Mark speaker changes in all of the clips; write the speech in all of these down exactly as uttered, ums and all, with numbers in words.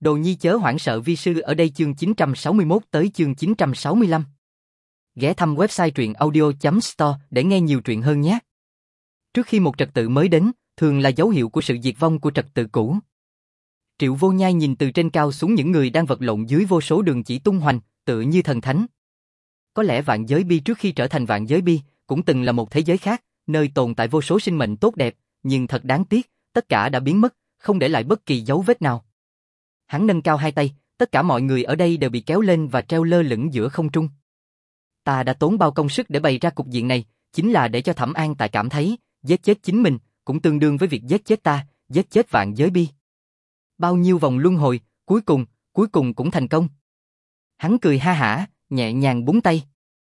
Speaker 1: Đồ nhi chớ hoảng sợ vi sư ở đây chương chín trăm sáu mươi mốt tới chương chín trăm sáu mươi lăm. Ghé thăm website truyện audio chấm store để nghe nhiều truyện hơn nhé. Trước khi một trật tự mới đến, thường là dấu hiệu của sự diệt vong của trật tự cũ. Triệu Vô Nhai nhìn từ trên cao xuống những người đang vật lộn dưới vô số đường chỉ tung hoành, tựa như thần thánh. Có lẽ vạn giới bi trước khi trở thành vạn giới bi, cũng từng là một thế giới khác, nơi tồn tại vô số sinh mệnh tốt đẹp, nhưng thật đáng tiếc, tất cả đã biến mất, không để lại bất kỳ dấu vết nào. Hắn nâng cao hai tay, tất cả mọi người ở đây đều bị kéo lên và treo lơ lửng giữa không trung. Ta đã tốn bao công sức để bày ra cục diện này, chính là để cho Thẩm An Tại cảm thấy, giết chết chính mình, cũng tương đương với việc giết chết ta, giết chết vạn giới bi. Bao nhiêu vòng luân hồi, cuối cùng, cuối cùng cũng thành công. Hắn cười ha hả, nhẹ nhàng búng tay.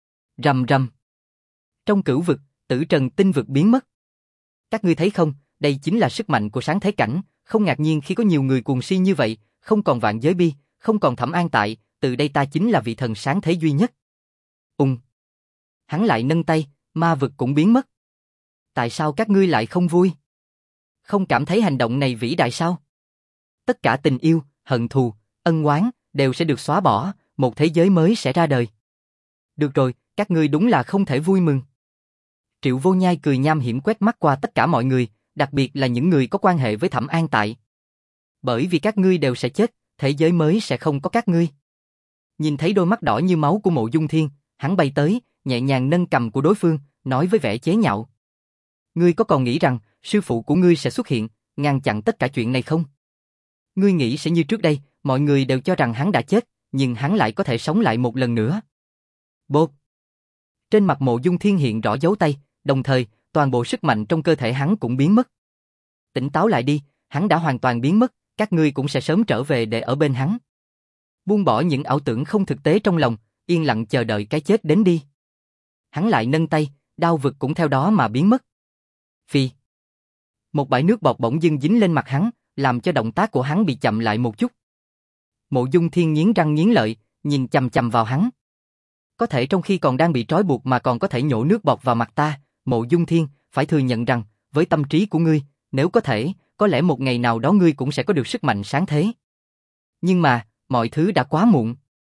Speaker 1: Rầm rầm. Trong cửu vực, tử trần tinh vực biến mất. Các ngươi thấy không, đây chính là sức mạnh của sáng thế cảnh, không ngạc nhiên khi có nhiều người cuồng si như vậy, không còn vạn giới bi, không còn Thẩm An Tại, từ đây ta chính là vị thần sáng thế duy nhất. Ung. Hắn lại nâng tay, ma vực cũng biến mất. Tại sao các ngươi lại không vui? Không cảm thấy hành động này vĩ đại sao? Tất cả tình yêu, hận thù, ân oán đều sẽ được xóa bỏ, một thế giới mới sẽ ra đời. Được rồi, các ngươi đúng là không thể vui mừng. Triệu Vô Nhai cười nham hiểm quét mắt qua tất cả mọi người, đặc biệt là những người có quan hệ với Thẩm An Tại. Bởi vì các ngươi đều sẽ chết, thế giới mới sẽ không có các ngươi. Nhìn thấy đôi mắt đỏ như máu của Mộ Dung Thiên, hắn bay tới, nhẹ nhàng nâng cầm của đối phương, nói với vẻ chế nhạo. Ngươi có còn nghĩ rằng, sư phụ của ngươi sẽ xuất hiện, ngăn chặn tất cả chuyện này không? Ngươi nghĩ sẽ như trước đây, mọi người đều cho rằng hắn đã chết, nhưng hắn lại có thể sống lại một lần nữa. Bột. Trên mặt Mộ Dung Thiên hiện rõ dấu tay, đồng thời, toàn bộ sức mạnh trong cơ thể hắn cũng biến mất. Tỉnh táo lại đi, hắn đã hoàn toàn biến mất, các ngươi cũng sẽ sớm trở về để ở bên hắn. Buông bỏ những ảo tưởng không thực tế trong lòng, yên lặng chờ đợi cái chết đến đi. Hắn lại nâng tay, đao vực cũng theo đó mà biến mất. Phi. Một bãi nước bọt bỗng dưng dính lên mặt hắn, làm cho động tác của hắn bị chậm lại một chút. Mộ Dung Thiên nghiến răng nghiến lợi, nhìn chằm chằm vào hắn. Có thể trong khi còn đang bị trói buộc mà còn có thể nhổ nước bọt vào mặt ta, Mộ Dung Thiên, phải thừa nhận rằng, với tâm trí của ngươi, nếu có thể, có lẽ một ngày nào đó ngươi cũng sẽ có được sức mạnh sáng thế. Nhưng mà, mọi thứ đã quá muộn.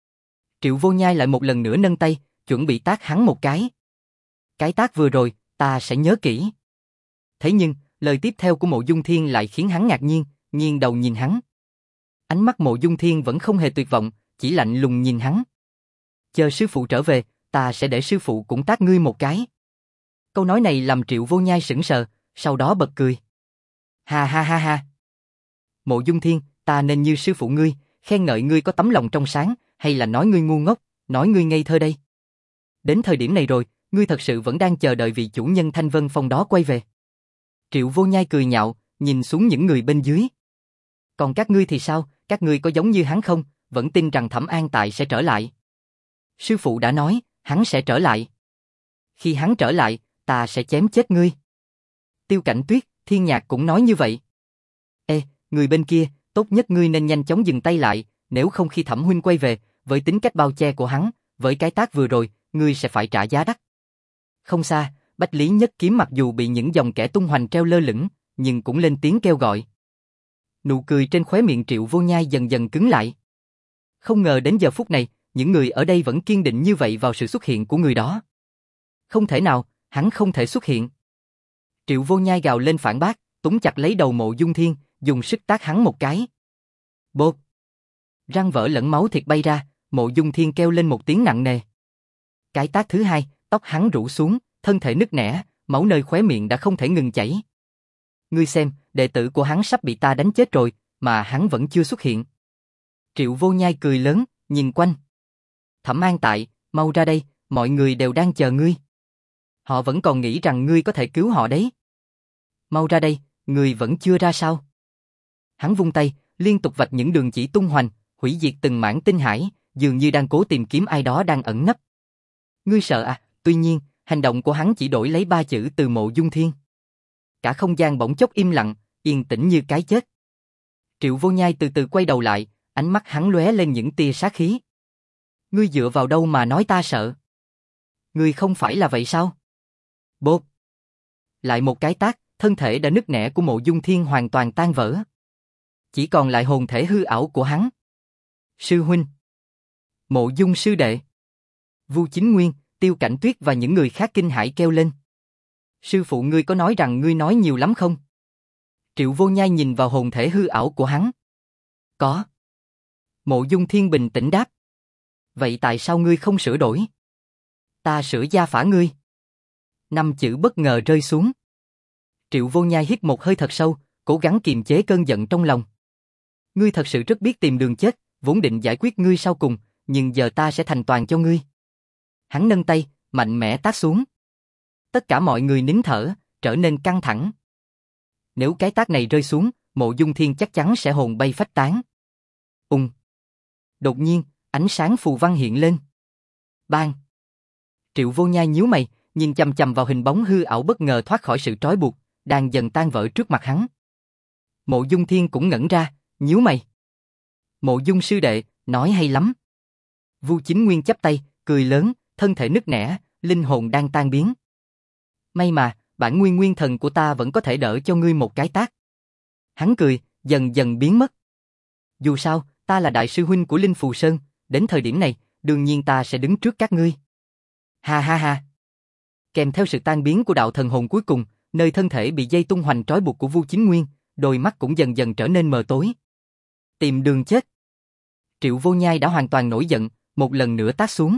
Speaker 1: Triệu Vô Nhai lại một lần nữa nâng tay, chuẩn bị tát hắn một cái. Cái tát vừa rồi, ta sẽ nhớ kỹ. Thế nhưng, lời tiếp theo của Mộ Dung Thiên lại khiến hắn ngạc nhiên, nghiêng đầu nhìn hắn. Ánh mắt Mộ Dung Thiên vẫn không hề tuyệt vọng, chỉ lạnh lùng nhìn hắn. Chờ sư phụ trở về, ta sẽ để sư phụ cũng tát ngươi một cái. Câu nói này làm Triệu Vô Nhai sững sờ, sau đó bật cười. Ha ha ha ha. Mộ Dung Thiên, ta nên như sư phụ ngươi, khen ngợi ngươi có tấm lòng trong sáng, hay là nói ngươi ngu ngốc, nói ngươi ngây thơ đây? Đến thời điểm này rồi, ngươi thật sự vẫn đang chờ đợi vị chủ nhân Thanh Vân Phong đó quay về. Triệu Vô Nhai cười nhạo, nhìn xuống những người bên dưới. Còn các ngươi thì sao, các ngươi có giống như hắn không, vẫn tin rằng Thẩm An Tại sẽ trở lại? Sư phụ đã nói, hắn sẽ trở lại. Khi hắn trở lại, ta sẽ chém chết ngươi. Tiêu Cảnh Tuyết, Thiên Nhạc cũng nói như vậy. Ê, người bên kia, tốt nhất ngươi nên nhanh chóng dừng tay lại, nếu không khi Thẩm huynh quay về, với tính cách bao che của hắn, với cái tác vừa rồi, ngươi sẽ phải trả giá đắt. Không xa, Bách Lý Nhất Kiếm mặc dù bị những dòng kẻ tung hoành treo lơ lửng, nhưng cũng lên tiếng kêu gọi. Nụ cười trên khóe miệng Triệu Vô Nhai dần dần cứng lại. Không ngờ đến giờ phút này, những người ở đây vẫn kiên định như vậy vào sự xuất hiện của người đó. Không thể nào, hắn không thể xuất hiện. Triệu Vô Nhai gào lên phản bác, túm chặt lấy đầu Mộ Dung Thiên, dùng sức tát hắn một cái. Bột. Răng vỡ lẫn máu thịt bay ra, Mộ Dung Thiên kêu lên một tiếng nặng nề. Cái tát thứ hai, tóc hắn rũ xuống, thân thể nứt nẻ, máu nơi khóe miệng đã không thể ngừng chảy. Ngươi xem, đệ tử của hắn sắp bị ta đánh chết rồi, mà hắn vẫn chưa xuất hiện. Triệu Vô Nhai cười lớn, nhìn quanh. Thẩm An Tại, mau ra đây, mọi người đều đang chờ ngươi. Họ vẫn còn nghĩ rằng ngươi có thể cứu họ đấy. Mau ra đây, ngươi vẫn chưa ra sao? Hắn vung tay, liên tục vạch những đường chỉ tung hoành, hủy diệt từng mảng tinh hải, dường như đang cố tìm kiếm ai đó đang ẩn nấp. Ngươi sợ à? Tuy nhiên, hành động của hắn chỉ đổi lấy ba chữ từ Mộ Dung Thiên. Cả không gian bỗng chốc im lặng, yên tĩnh như cái chết. Triệu Vô Nhai từ từ quay đầu lại, ánh mắt hắn lóe lên những tia sát khí. Ngươi dựa vào đâu mà nói ta sợ? Ngươi không phải là vậy sao? Bột. Lại một cái tát, thân thể đã nứt nẻ của Mộ Dung Thiên hoàn toàn tan vỡ. Chỉ còn lại hồn thể hư ảo của hắn. Sư huynh. Mộ Dung sư đệ. Vu Chính Nguyên, Tiêu Cảnh Tuyết và những người khác kinh hãi kêu lên. Sư phụ ngươi có nói rằng ngươi nói nhiều lắm không? Triệu Vô Nhai nhìn vào hồn thể hư ảo của hắn. Có. Mộ Dung Thiên bình tĩnh đáp. Vậy tại sao ngươi không sửa đổi? Ta sửa gia phả ngươi. Năm chữ bất ngờ rơi xuống. Triệu Vô Nhai hít một hơi thật sâu, cố gắng kiềm chế cơn giận trong lòng. Ngươi thật sự rất biết tìm đường chết, vốn định giải quyết ngươi sau cùng, nhưng giờ ta sẽ thành toàn cho ngươi. Hắn nâng tay, mạnh mẽ tát xuống. Tất cả mọi người nín thở, trở nên căng thẳng. Nếu cái tát này rơi xuống, Mộ Dung Thiên chắc chắn sẽ hồn bay phách tán. Ung. Đột nhiên, ánh sáng phù văn hiện lên. Bang. Triệu Vô Nhai nhíu mày, nhìn chằm chằm vào hình bóng hư ảo bất ngờ thoát khỏi sự trói buộc, đang dần tan vỡ trước mặt hắn. Mộ Dung Thiên cũng ngẩn ra, nhíu mày. Mộ Dung sư đệ, nói hay lắm. Vu Chính Nguyên chắp tay, cười lớn, thân thể nứt nẻ, linh hồn đang tan biến. May mà, bản nguyên nguyên thần của ta vẫn có thể đỡ cho ngươi một cái tát. Hắn cười, dần dần biến mất. Dù sao, ta là đại sư huynh của Linh Phù Sơn, đến thời điểm này, đương nhiên ta sẽ đứng trước các ngươi. Ha ha ha. Kèm theo sự tan biến của đạo thần hồn cuối cùng, nơi thân thể bị dây tung hoành trói buộc của Vu Chính Nguyên, đôi mắt cũng dần dần trở nên mờ tối. Tìm đường chết. Triệu Vô Nhai đã hoàn toàn nổi giận, một lần nữa tát xuống.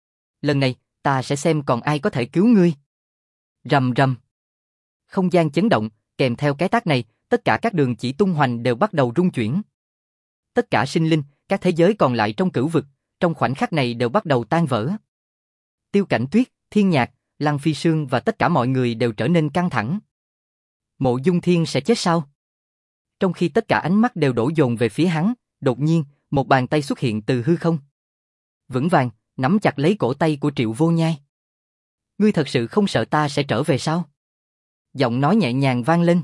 Speaker 1: Lần này, ta sẽ xem còn ai có thể cứu ngươi. Rầm rầm. Không gian chấn động, kèm theo cái tát này, tất cả các đường chỉ tung hoành đều bắt đầu rung chuyển. Tất cả sinh linh, các thế giới còn lại trong cửu vực, trong khoảnh khắc này đều bắt đầu tan vỡ. Tiêu Cảnh Tuyết, Thiên Nhạc, Lăng Phi Sương và tất cả mọi người đều trở nên căng thẳng. Mộ Dung Thiên sẽ chết sao? Trong khi tất cả ánh mắt đều đổ dồn về phía hắn, đột nhiên, một bàn tay xuất hiện từ hư không. Vững vàng, nắm chặt lấy cổ tay của Triệu Vô Nhai. Ngươi thật sự không sợ ta sẽ trở về sao? Giọng nói nhẹ nhàng vang lên.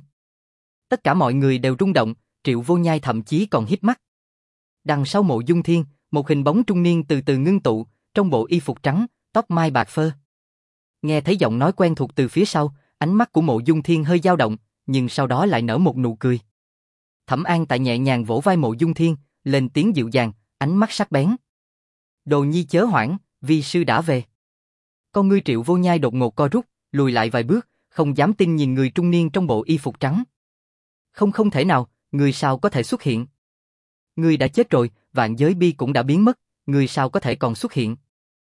Speaker 1: Tất cả mọi người đều rung động, Triệu Vô Nhai thậm chí còn híp mắt. Đằng sau Mộ Dung Thiên, một hình bóng trung niên từ từ ngưng tụ, trong bộ y phục trắng, tóc mai bạc phơ. Nghe thấy giọng nói quen thuộc từ phía sau, ánh mắt của Mộ Dung Thiên hơi dao động, nhưng sau đó lại nở một nụ cười. Thẩm An tại nhẹ nhàng vỗ vai Mộ Dung Thiên, lên tiếng dịu dàng, ánh mắt sắc bén. Đồ nhi chớ hoảng, vi sư đã về. Con ngươi Triệu Vô Nhai đột ngột co rút, lùi lại vài bước, không dám tin nhìn người trung niên trong bộ y phục trắng. Không không thể nào, người sao có thể xuất hiện? Người đã chết rồi, vạn giới bi cũng đã biến mất, người sao có thể còn xuất hiện?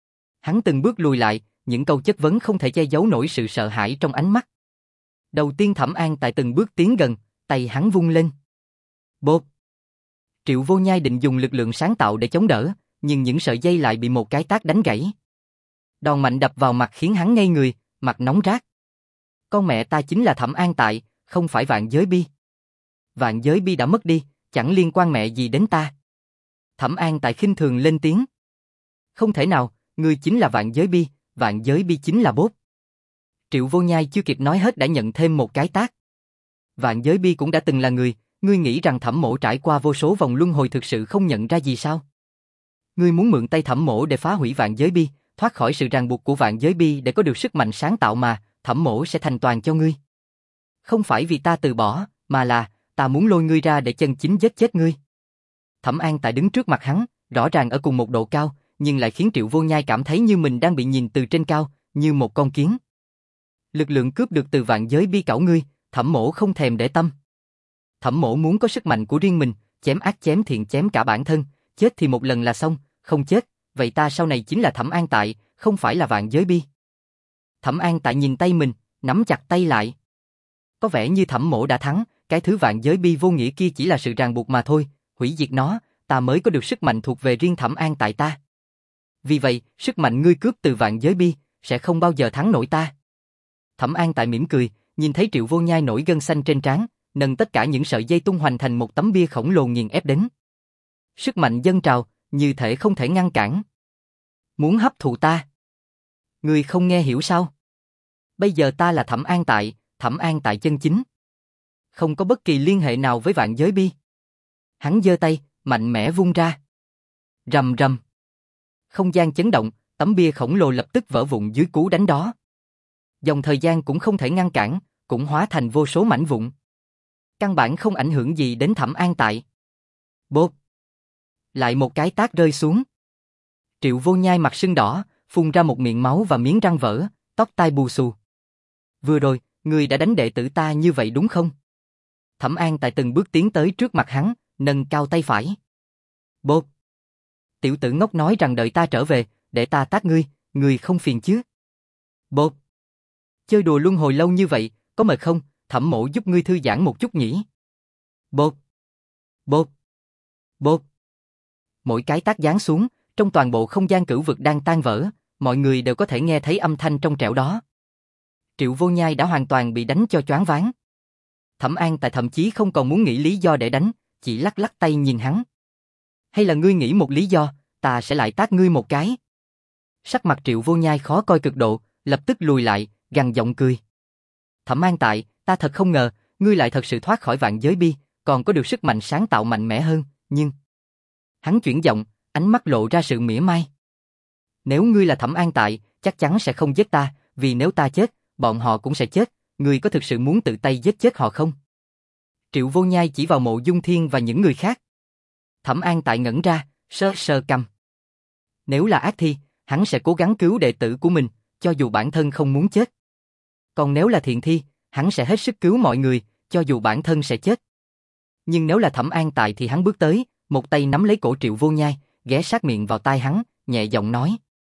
Speaker 1: Hắn từng bước lùi lại, những câu chất vấn không thể che giấu nổi sự sợ hãi trong ánh mắt. Đầu tiên Thẩm An tại từng bước tiến gần, tay hắn vung lên. Bộp! Triệu Vô Nhai định dùng lực lượng sáng tạo để chống đỡ, nhưng những sợi dây lại bị một cái tát đánh gãy. Đòn mạnh đập vào mặt khiến hắn ngây người, mặt nóng rát. Con mẹ ta chính là Thẩm An tại, không phải vạn giới bi. Vạn giới bi đã mất đi, chẳng liên quan mẹ gì đến ta. Thẩm An tại khinh thường lên tiếng. Không thể nào, ngươi chính là vạn giới bi, vạn giới bi chính là Bốp. Triệu Vô Nhai chưa kịp nói hết đã nhận thêm một cái tát. Vạn giới bi cũng đã từng là người, ngươi nghĩ rằng Thẩm Mỗ trải qua vô số vòng luân hồi thực sự không nhận ra gì sao? Ngươi muốn mượn tay Thẩm Mỗ để phá hủy vạn giới bi, thoát khỏi sự ràng buộc của vạn giới bi để có được sức mạnh sáng tạo mà, Thẩm Mỗ sẽ thành toàn cho ngươi. Không phải vì ta từ bỏ, mà là, ta muốn lôi ngươi ra để chân chính giết chết ngươi. Thẩm An tại đứng trước mặt hắn, rõ ràng ở cùng một độ cao, nhưng lại khiến Triệu Vô Nhai cảm thấy như mình đang bị nhìn từ trên cao, như một con kiến. Lực lượng cướp được từ vạn giới bi cảo ngươi, Thẩm Mỗ không thèm để tâm. Thẩm Mỗ muốn có sức mạnh của riêng mình, chém ác chém thiện chém cả bản thân, chết thì một lần là xong, không chết, vậy ta sau này chính là Thẩm An tại, không phải là vạn giới bi. Thẩm An tại nhìn tay mình, nắm chặt tay lại. Có vẻ như Thẩm Mỗ đã thắng, cái thứ vạn giới bi vô nghĩa kia chỉ là sự ràng buộc mà thôi, hủy diệt nó, ta mới có được sức mạnh thuộc về riêng Thẩm An tại ta. Vì vậy, sức mạnh ngươi cướp từ vạn giới bi, sẽ không bao giờ thắng nổi ta. Thẩm An tại mỉm cười, nhìn thấy Triệu Vô Nhai nổi gân xanh trên trán, nâng tất cả những sợi dây tung hoành thành một tấm bia khổng lồ nghiền ép đến. Sức mạnh dâng trào, như thể không thể ngăn cản. Muốn hấp thụ ta? Ngươi không nghe hiểu sao? Bây giờ ta là Thẩm An tại, Thẩm An tại chân chính. Không có bất kỳ liên hệ nào với vạn giới bi. Hắn giơ tay, mạnh mẽ vung ra. Rầm rầm. Không gian chấn động, tấm bia khổng lồ lập tức vỡ vụn dưới cú đánh đó. Dòng thời gian cũng không thể ngăn cản, cũng hóa thành vô số mảnh vụn. Căn bản không ảnh hưởng gì đến Thẩm An tại. Bốp. Lại một cái tát rơi xuống. Triệu Vô Nhai mặt sưng đỏ, phun ra một miệng máu và miếng răng vỡ, tóc tai bù xù. Vừa rồi, ngươi đã đánh đệ tử ta như vậy đúng không? Thẩm An Tại từng bước tiến tới trước mặt hắn, nâng cao tay phải. Bốp. Tiểu tử ngốc nói rằng đợi ta trở về, để ta tát ngươi, ngươi không phiền chứ? Bốp. Chơi đùa luân hồi lâu như vậy, có mệt không? Thẩm mộ giúp ngươi thư giãn một chút nhỉ? Bốp. Bốp. Bốp. Mỗi cái tát giáng xuống, trong toàn bộ không gian cửu vực đang tan vỡ, mọi người đều có thể nghe thấy âm thanh trong trẻo đó. Triệu Vô Nhai đã hoàn toàn bị đánh cho choáng váng. Thẩm An Tại thậm chí không còn muốn nghĩ lý do để đánh, chỉ lắc lắc tay nhìn hắn. Hay là ngươi nghĩ một lý do, ta sẽ lại tát ngươi một cái. Sắc mặt Triệu Vô Nhai khó coi cực độ, lập tức lùi lại, gằn giọng cười. Thẩm An Tại, ta thật không ngờ, ngươi lại thật sự thoát khỏi vạn giới bi, còn có được sức mạnh sáng tạo mạnh mẽ hơn, nhưng... Hắn chuyển giọng, ánh mắt lộ ra sự mỉa mai. Nếu ngươi là Thẩm An Tại, chắc chắn sẽ không giết ta, vì nếu ta chết, bọn họ cũng sẽ chết, ngươi có thực sự muốn tự tay giết chết họ không? Triệu Vô Nhai chỉ vào Mộ Dung Thiên và những người khác. Thẩm An Tại ngẩn ra, sơ sơ cằm. Nếu là ác thi, hắn sẽ cố gắng cứu đệ tử của mình, cho dù bản thân không muốn chết. Còn nếu là thiện thi, hắn sẽ hết sức cứu mọi người, cho dù bản thân sẽ chết. Nhưng nếu là Thẩm An Tại thì hắn bước tới, một tay nắm lấy cổ Triệu Vô Nhai, ghé sát miệng vào tai hắn, nhẹ giọng nói.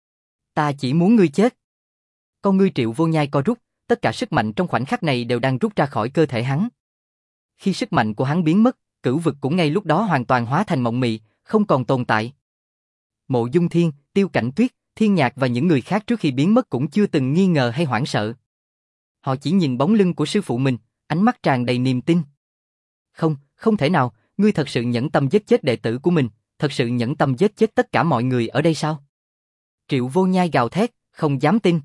Speaker 1: Ta chỉ muốn ngươi chết. Con ngươi Triệu Vô Nhai co rút, tất cả sức mạnh trong khoảnh khắc này đều đang rút ra khỏi cơ thể hắn. Khi sức mạnh của hắn biến mất, cửu vực cũng ngay lúc đó hoàn toàn hóa thành mộng mị, không còn tồn tại. Mộ Dung Thiên, Tiêu Cảnh Tuyết, Thiên Nhạc và những người khác trước khi biến mất cũng chưa từng nghi ngờ hay hoảng sợ. Họ chỉ nhìn bóng lưng của sư phụ mình, ánh mắt tràn đầy niềm tin. Không, không thể nào, ngươi thật sự nhẫn tâm giết chết đệ tử của mình, thật sự nhẫn tâm giết chết tất cả mọi người ở đây sao? Triệu Vô Nhai gào thét, không dám tin.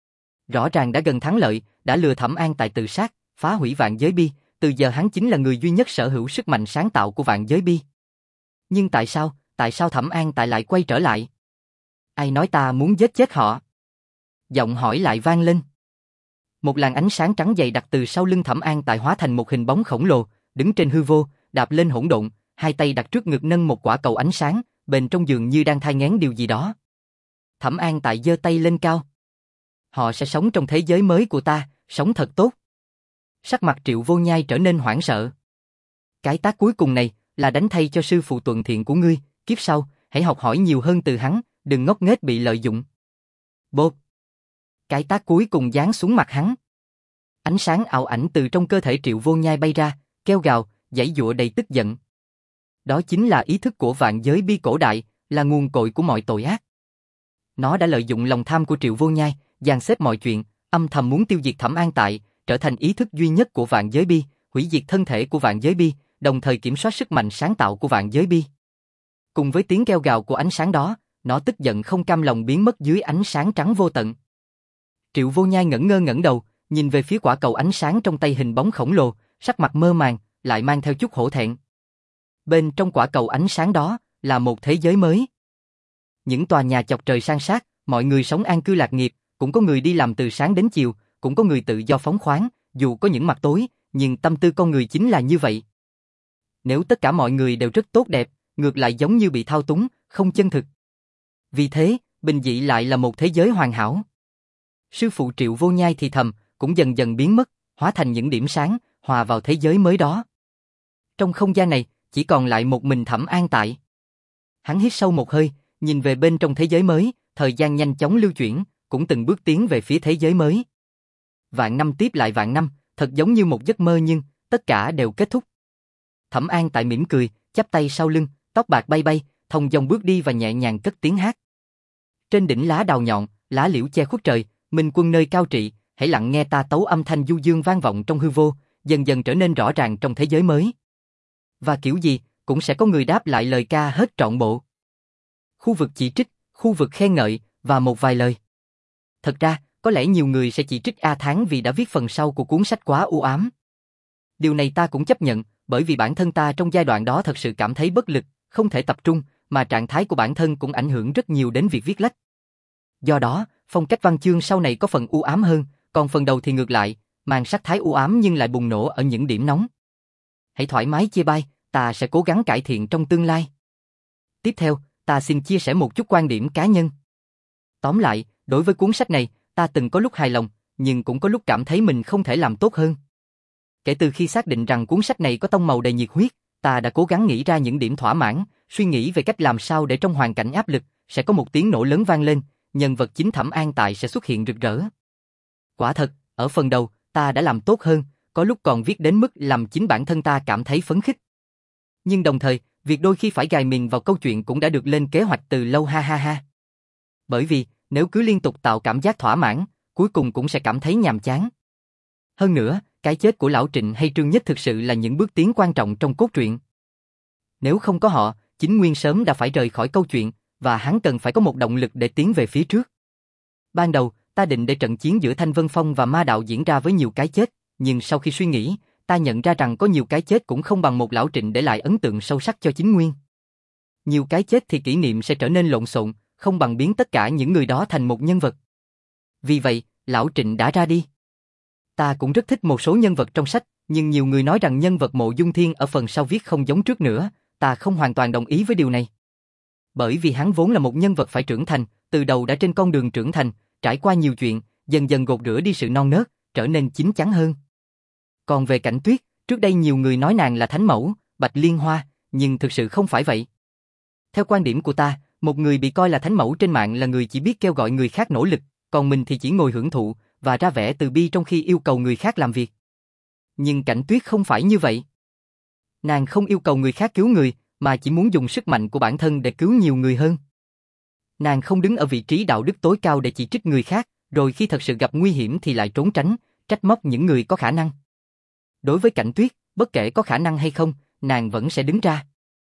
Speaker 1: Rõ ràng đã gần thắng lợi, đã lừa Thẩm An Tại tự sát, phá hủy vạn giới bi, từ giờ hắn chính là người duy nhất sở hữu sức mạnh sáng tạo của vạn giới bi. Nhưng tại sao, tại sao Thẩm An Tại lại quay trở lại? Ai nói ta muốn giết chết họ? Giọng hỏi lại vang lên. Một làn ánh sáng trắng dày đặc từ sau lưng Thẩm An Tại hóa thành một hình bóng khổng lồ, đứng trên hư vô, đạp lên hỗn độn, hai tay đặt trước ngực nâng một quả cầu ánh sáng, bên trong dường như đang thai nghén điều gì đó. Thẩm An Tại giơ tay lên cao. Họ sẽ sống trong thế giới mới của ta, sống thật tốt. Sắc mặt Triệu Vô Nhai trở nên hoảng sợ. Cái tát cuối cùng này là đánh thay cho sư phụ tuần thiện của ngươi, kiếp sau, hãy học hỏi nhiều hơn từ hắn, đừng ngốc nghếch bị lợi dụng. Bốp. Cái tát cuối cùng giáng xuống mặt hắn. Ánh sáng ảo ảnh từ trong cơ thể Triệu Vô Nhai bay ra, kêu gào, giãy giụa đầy tức giận. Đó chính là ý thức của vạn giới bi cổ đại, là nguồn cội của mọi tội ác. Nó đã lợi dụng lòng tham của Triệu Vô Nhai, dàn xếp mọi chuyện, âm thầm muốn tiêu diệt Thẩm An Tại, trở thành ý thức duy nhất của vạn giới bi, hủy diệt thân thể của vạn giới bi, đồng thời kiểm soát sức mạnh sáng tạo của vạn giới bi. Cùng với tiếng kêu gào của ánh sáng đó, nó tức giận không cam lòng biến mất dưới ánh sáng trắng vô tận. Triệu Vô Nhai ngẩn ngơ ngẩng đầu, nhìn về phía quả cầu ánh sáng trong tay hình bóng khổng lồ, sắc mặt mơ màng, lại mang theo chút hổ thẹn. Bên trong quả cầu ánh sáng đó là một thế giới mới. Những tòa nhà chọc trời san sát, mọi người sống an cư lạc nghiệp, cũng có người đi làm từ sáng đến chiều, cũng có người tự do phóng khoáng, dù có những mặt tối, nhưng tâm tư con người chính là như vậy. Nếu tất cả mọi người đều rất tốt đẹp, ngược lại giống như bị thao túng, không chân thực. Vì thế, bình dị lại là một thế giới hoàn hảo. Sư phụ Triệu Vô Nhai thì thầm, cũng dần dần biến mất, hóa thành những điểm sáng, hòa vào thế giới mới đó. Trong không gian này, chỉ còn lại một mình Thẩm An Tại. Hắn hít sâu một hơi, nhìn về bên trong thế giới mới, thời gian nhanh chóng lưu chuyển, cũng từng bước tiến về phía thế giới mới. Vạn năm tiếp lại vạn năm, thật giống như một giấc mơ nhưng, tất cả đều kết thúc. Thẩm An Tại mỉm cười, chắp tay sau lưng, tóc bạc bay bay, thong dong bước đi và nhẹ nhàng cất tiếng hát. Trên đỉnh lá đào nhọn, lá liễu che khuất trời, Minh Quân nơi cao trị, hãy lặng nghe ta tấu âm thanh du dương vang vọng trong hư vô, dần dần trở nên rõ ràng trong thế giới mới. Và kiểu gì, cũng sẽ có người đáp lại lời ca hết trọn bộ. Khu vực chỉ trích, khu vực khen ngợi, và một vài lời. Thật ra, có lẽ nhiều người sẽ chỉ trích A Tháng vì đã viết phần sau của cuốn sách quá u ám. Điều này ta cũng chấp nhận, bởi vì bản thân ta trong giai đoạn đó thật sự cảm thấy bất lực, không thể tập trung, mà trạng thái của bản thân cũng ảnh hưởng rất nhiều đến việc viết lách. Do đó, phong cách văn chương sau này có phần u ám hơn, còn phần đầu thì ngược lại, mang sắc thái u ám nhưng lại bùng nổ ở những điểm nóng. Hãy thoải mái chê bai, ta sẽ cố gắng cải thiện trong tương lai. Tiếp theo, ta xin chia sẻ một chút quan điểm cá nhân. Tóm lại, đối với cuốn sách này, ta từng có lúc hài lòng, nhưng cũng có lúc cảm thấy mình không thể làm tốt hơn. Kể từ khi xác định rằng cuốn sách này có tông màu đầy nhiệt huyết, ta đã cố gắng nghĩ ra những điểm thỏa mãn, suy nghĩ về cách làm sao để trong hoàn cảnh áp lực, sẽ có một tiếng nổ lớn vang lên, nhân vật chính Thẩm An Tại sẽ xuất hiện rực rỡ. Quả thật, ở phần đầu, ta đã làm tốt hơn, có lúc còn viết đến mức làm chính bản thân ta cảm thấy phấn khích. Nhưng đồng thời, việc đôi khi phải gài mình vào câu chuyện cũng đã được lên kế hoạch từ lâu ha ha ha. Bởi vì, nếu cứ liên tục tạo cảm giác thỏa mãn, cuối cùng cũng sẽ cảm thấy nhàm chán. Hơn nữa, cái chết của Lão Trịnh hay Trương Nhất thực sự là những bước tiến quan trọng trong cốt truyện. Nếu không có họ, Chính Nguyên sớm đã phải rời khỏi câu chuyện, và hắn cần phải có một động lực để tiến về phía trước. Ban đầu, ta định để trận chiến giữa Thanh Vân Phong và Ma Đạo diễn ra với nhiều cái chết, nhưng sau khi suy nghĩ, ta nhận ra rằng có nhiều cái chết cũng không bằng một Lão Trịnh để lại ấn tượng sâu sắc cho Chính Nguyên. Nhiều cái chết thì kỷ niệm sẽ trở nên lộn xộn, không bằng biến tất cả những người đó thành một nhân vật. Vì vậy, Lão Trịnh đã ra đi. Ta cũng rất thích một số nhân vật trong sách, nhưng nhiều người nói rằng nhân vật Mộ Dung Thiên ở phần sau viết không giống trước nữa, ta không hoàn toàn đồng ý với điều này. Bởi vì hắn vốn là một nhân vật phải trưởng thành, từ đầu đã trên con đường trưởng thành, trải qua nhiều chuyện, dần dần gột rửa đi sự non nớt, trở nên chín chắn hơn. Còn về Cảnh Tuyết, trước đây nhiều người nói nàng là thánh mẫu, Bạch Liên Hoa, nhưng thực sự không phải vậy. Theo quan điểm của ta, một người bị coi là thánh mẫu trên mạng là người chỉ biết kêu gọi người khác nỗ lực, còn mình thì chỉ ngồi hưởng thụ, và ra vẻ từ bi trong khi yêu cầu người khác làm việc. Nhưng Cảnh Tuyết không phải như vậy. Nàng không yêu cầu người khác cứu người, mà chỉ muốn dùng sức mạnh của bản thân để cứu nhiều người hơn. Nàng không đứng ở vị trí đạo đức tối cao để chỉ trích người khác, rồi khi thật sự gặp nguy hiểm thì lại trốn tránh, trách móc những người có khả năng. Đối với Cảnh Tuyết, bất kể có khả năng hay không, nàng vẫn sẽ đứng ra.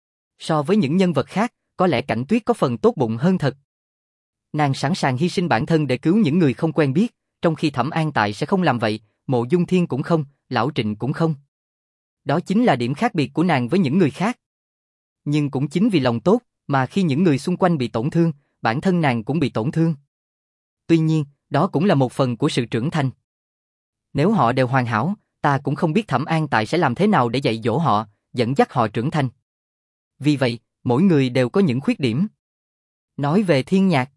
Speaker 1: So với những nhân vật khác, có lẽ Cảnh Tuyết có phần tốt bụng hơn thật. Nàng sẵn sàng hy sinh bản thân để cứu những người không quen biết, trong khi Thẩm An Tại sẽ không làm vậy, Mộ Dung Thiên cũng không, Lão Trịnh cũng không. Đó chính là điểm khác biệt của nàng với những người khác. Nhưng cũng chính vì lòng tốt, mà khi những người xung quanh bị tổn thương, bản thân nàng cũng bị tổn thương. Tuy nhiên, đó cũng là một phần của sự trưởng thành. Nếu họ đều hoàn hảo, ta cũng không biết Thẩm An Tại sẽ làm thế nào để dạy dỗ họ, dẫn dắt họ trưởng thành. Vì vậy, mỗi người đều có những khuyết điểm. Nói về Thiên Nhạc,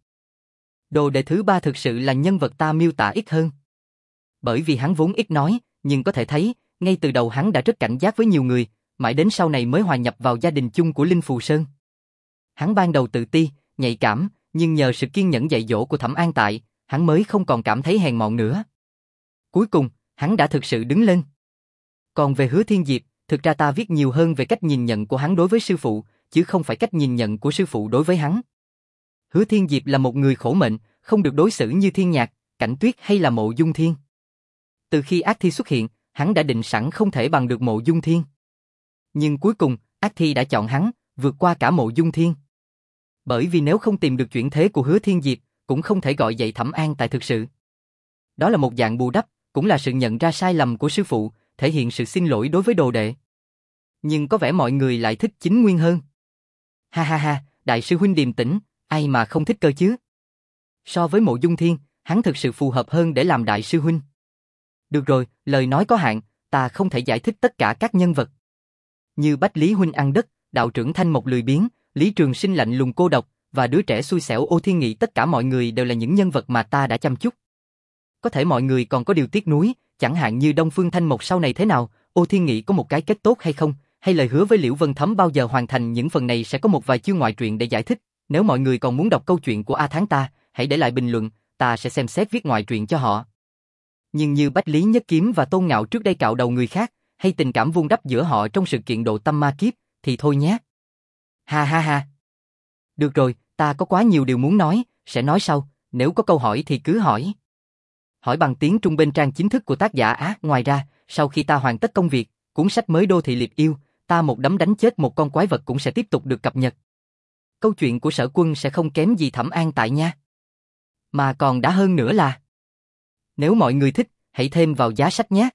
Speaker 1: đồ đệ thứ ba thực sự là nhân vật ta miêu tả ít hơn. Bởi vì hắn vốn ít nói, nhưng có thể thấy, ngay từ đầu hắn đã rất cảnh giác với nhiều người, mãi đến sau này mới hòa nhập vào gia đình chung của Linh Phù Sơn. Hắn ban đầu tự ti, nhạy cảm, nhưng nhờ sự kiên nhẫn dạy dỗ của Thẩm An Tại, hắn mới không còn cảm thấy hèn mọn nữa. Cuối cùng, hắn đã thực sự đứng lên. Còn về Hứa Thiên Diệp, thực ra ta viết nhiều hơn về cách nhìn nhận của hắn đối với sư phụ, chứ không phải cách nhìn nhận của sư phụ đối với hắn. Hứa Thiên Diệp là một người khổ mệnh, không được đối xử như Thiên Nhạc, Cảnh Tuyết hay là Mộ Dung Thiên. Từ khi Ác Thi xuất hiện, hắn đã định sẵn không thể bằng được Mộ Dung Thiên. Nhưng cuối cùng, Ác Thi đã chọn hắn, vượt qua cả Mộ Dung Thiên. Bởi vì nếu không tìm được chuyển thế của Hứa Thiên Diệp, cũng không thể gọi dậy Thẩm An Tại thực sự. Đó là một dạng bù đắp, cũng là sự nhận ra sai lầm của sư phụ, thể hiện sự xin lỗi đối với đồ đệ. Nhưng có vẻ mọi người lại thích Chính Nguyên hơn. Ha ha ha, đại sư huynh điềm tĩnh, ai mà không thích cơ chứ? So với Mộ Dung Thiên, hắn thực sự phù hợp hơn để làm đại sư huynh. Được rồi, lời nói có hạn, ta không thể giải thích tất cả các nhân vật. Như Bách Lý huynh ăn đất, đạo trưởng Thanh Mộc lười biếng, Lý Trường Sinh lạnh lùng cô độc, và đứa trẻ xui xẻo Ô Thiên Nghị, tất cả mọi người đều là những nhân vật mà ta đã chăm chút. Có thể mọi người còn có điều tiếc nuối, chẳng hạn như Đông Phương Thanh Mộc sau này thế nào, Ô Thiên Nghị có một cái kết tốt hay không, hay lời hứa với Liễu Vân Thấm bao giờ hoàn thành. Những phần này sẽ có một vài chương ngoại truyện để giải thích. Nếu mọi người còn muốn đọc câu chuyện của A Tháng ta, hãy để lại bình luận, ta sẽ xem xét viết ngoại truyện cho họ. Nhưng như Bách Lý Nhất Kiếm và Tôn Ngạo trước đây cạo đầu người khác, hay tình cảm vun đắp giữa họ trong sự kiện Độ Tâm Ma Kiếp, thì thôi nhé. Ha ha ha. Được rồi, ta có quá nhiều điều muốn nói, sẽ nói sau, nếu có câu hỏi thì cứ hỏi. Hỏi bằng tiếng Trung bên trang chính thức của tác giả Á. Ngoài ra, sau khi ta hoàn tất công việc, cuốn sách mới Đô Thị Liệp Yêu, ta một đấm đánh chết một con quái vật cũng sẽ tiếp tục được cập nhật. Câu chuyện của Sở Quân sẽ không kém gì Thẩm An Tại nha. Mà còn đã hơn nữa là, nếu mọi người thích, hãy thêm vào giá sách nhé.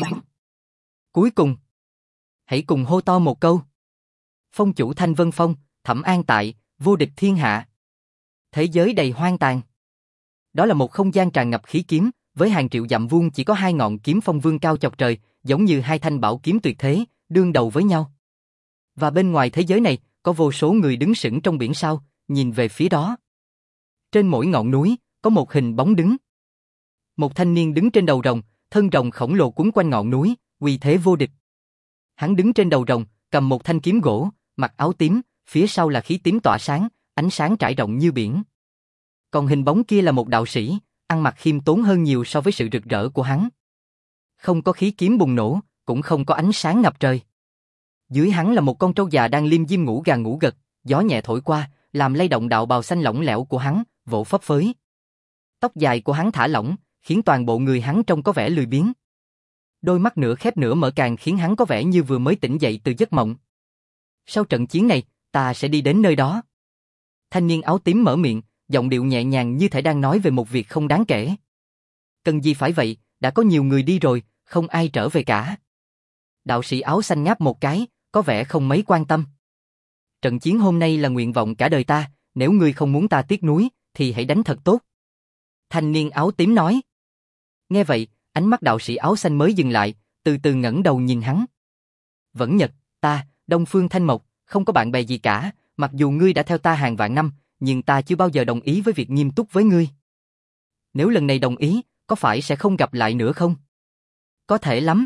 Speaker 1: Cuối cùng, hãy cùng hô to một câu. Phong chủ Thanh Vân Phong, Thẩm An Tại, vô địch thiên hạ. Thế giới đầy hoang tàn. Đó là một không gian tràn ngập khí kiếm, với hàng triệu dặm vuông chỉ có hai ngọn kiếm phong vương cao chọc trời, giống như hai thanh bảo kiếm tuyệt thế, đương đầu với nhau. Và bên ngoài thế giới này, có vô số người đứng sững trong biển sao, nhìn về phía đó. Trên mỗi ngọn núi, có một hình bóng đứng. Một thanh niên đứng trên đầu rồng, thân rồng khổng lồ quấn quanh ngọn núi, uy thế vô địch. Hắn đứng trên đầu rồng, cầm một thanh kiếm gỗ, mặc áo tím, phía sau là khí tím tỏa sáng, ánh sáng trải rộng như biển. Còn hình bóng kia là một đạo sĩ, ăn mặc khiêm tốn hơn nhiều so với sự rực rỡ của hắn. Không có khí kiếm bùng nổ, cũng không có ánh sáng ngập trời. Dưới hắn là một con trâu già đang liêm diêm ngủ gà ngủ gật, gió nhẹ thổi qua, làm lay động đạo bào xanh lỏng lẻo của hắn, vỗ phấp phới. Tóc dài của hắn thả lỏng, khiến toàn bộ người hắn trông có vẻ lười biếng. Đôi mắt nửa khép nửa mở càng khiến hắn có vẻ như vừa mới tỉnh dậy từ giấc mộng. Sau trận chiến này, ta sẽ đi đến nơi đó. Thanh niên áo tím mở miệng, giọng điệu nhẹ nhàng như thể đang nói về một việc không đáng kể. Cần gì phải vậy, đã có nhiều người đi rồi, không ai trở về cả. Đạo sĩ áo xanh ngáp một cái, có vẻ không mấy quan tâm. Trận chiến hôm nay là nguyện vọng cả đời ta, nếu ngươi không muốn ta tiếc nuối, thì hãy đánh thật tốt. Thanh niên áo tím nói. Nghe vậy, ánh mắt đạo sĩ áo xanh mới dừng lại, từ từ ngẩng đầu nhìn hắn. Vẫn Nhật, ta, Đông Phương Thanh Mộc, không có bạn bè gì cả, mặc dù ngươi đã theo ta hàng vạn năm, nhưng ta chưa bao giờ đồng ý với việc nghiêm túc với ngươi. Nếu lần này đồng ý, có phải sẽ không gặp lại nữa không? Có thể lắm.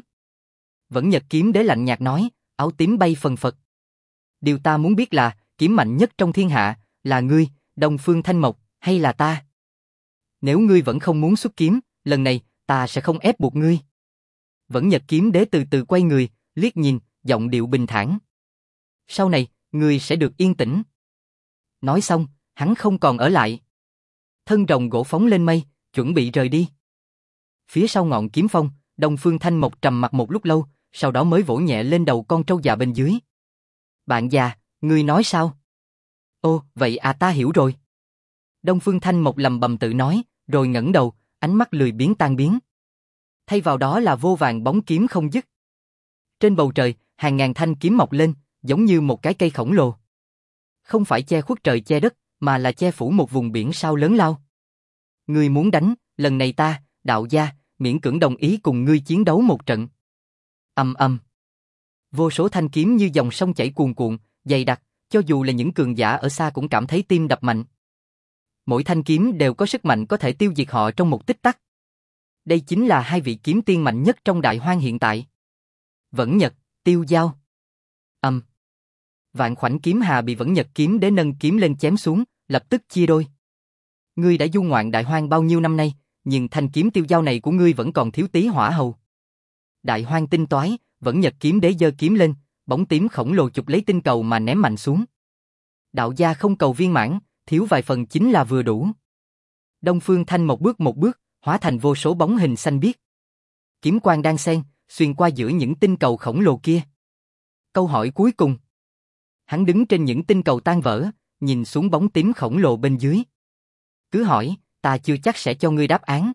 Speaker 1: Vẫn Nhật kiếm đế lạnh nhạt nói, áo tím bay phần phật. Điều ta muốn biết là, kiếm mạnh nhất trong thiên hạ, là ngươi, Đông Phương Thanh Mộc, hay là ta? Nếu ngươi vẫn không muốn xuất kiếm, lần này, ta sẽ không ép buộc ngươi. Vẫn Nhật kiếm đế từ từ quay người, liếc nhìn, giọng điệu bình thản. Sau này, ngươi sẽ được yên tĩnh. Nói xong, hắn không còn ở lại. Thân rồng gỗ phóng lên mây, chuẩn bị rời đi. Phía sau ngọn kiếm phong, Đông Phương Thanh Mộc trầm mặc một lúc lâu, sau đó mới vỗ nhẹ lên đầu con trâu già bên dưới. Bạn già, ngươi nói sao? Ô, vậy à, ta hiểu rồi. Đông Phương Thanh Mộc lầm bầm tự nói, rồi ngẩng đầu, ánh mắt lười biếng tan biến. Thay vào đó là vô vàn bóng kiếm không dứt. Trên bầu trời, hàng ngàn thanh kiếm mọc lên, giống như một cái cây khổng lồ. Không phải che khuất trời che đất, mà là che phủ một vùng biển sao lớn lao. Ngươi muốn đánh, lần này ta, đạo gia, miễn cưỡng đồng ý cùng ngươi chiến đấu một trận. Ầm ầm. Vô số thanh kiếm như dòng sông chảy cuồn cuộn, dày đặc, cho dù là những cường giả ở xa cũng cảm thấy tim đập mạnh. Mỗi thanh kiếm đều có sức mạnh có thể tiêu diệt họ trong một tích tắc. Đây chính là hai vị kiếm tiên mạnh nhất trong Đại Hoang hiện tại. Vẫn Nhật, Tiêu Giao. Ầm. Vạn Khoảnh kiếm hà bị Vẫn Nhật kiếm đế nâng kiếm lên chém xuống, lập tức chia đôi. Ngươi đã du ngoạn Đại Hoang bao nhiêu năm nay, nhưng thanh kiếm Tiêu Giao này của ngươi vẫn còn thiếu tí hỏa hầu. Đại Hoang tinh toái, Vẫn Nhật kiếm đế giơ kiếm lên, bóng tím khổng lồ chụp lấy tinh cầu mà ném mạnh xuống. Đạo gia không cầu viên mãn, thiếu vài phần chính là vừa đủ. Đông Phương Thanh một bước một bước, hóa thành vô số bóng hình xanh biếc. Kiếm quang đan xen, xuyên qua giữa những tinh cầu khổng lồ kia. Câu hỏi cuối cùng. Hắn đứng trên những tinh cầu tan vỡ, nhìn xuống bóng tím khổng lồ bên dưới. Cứ hỏi, ta chưa chắc sẽ cho ngươi đáp án.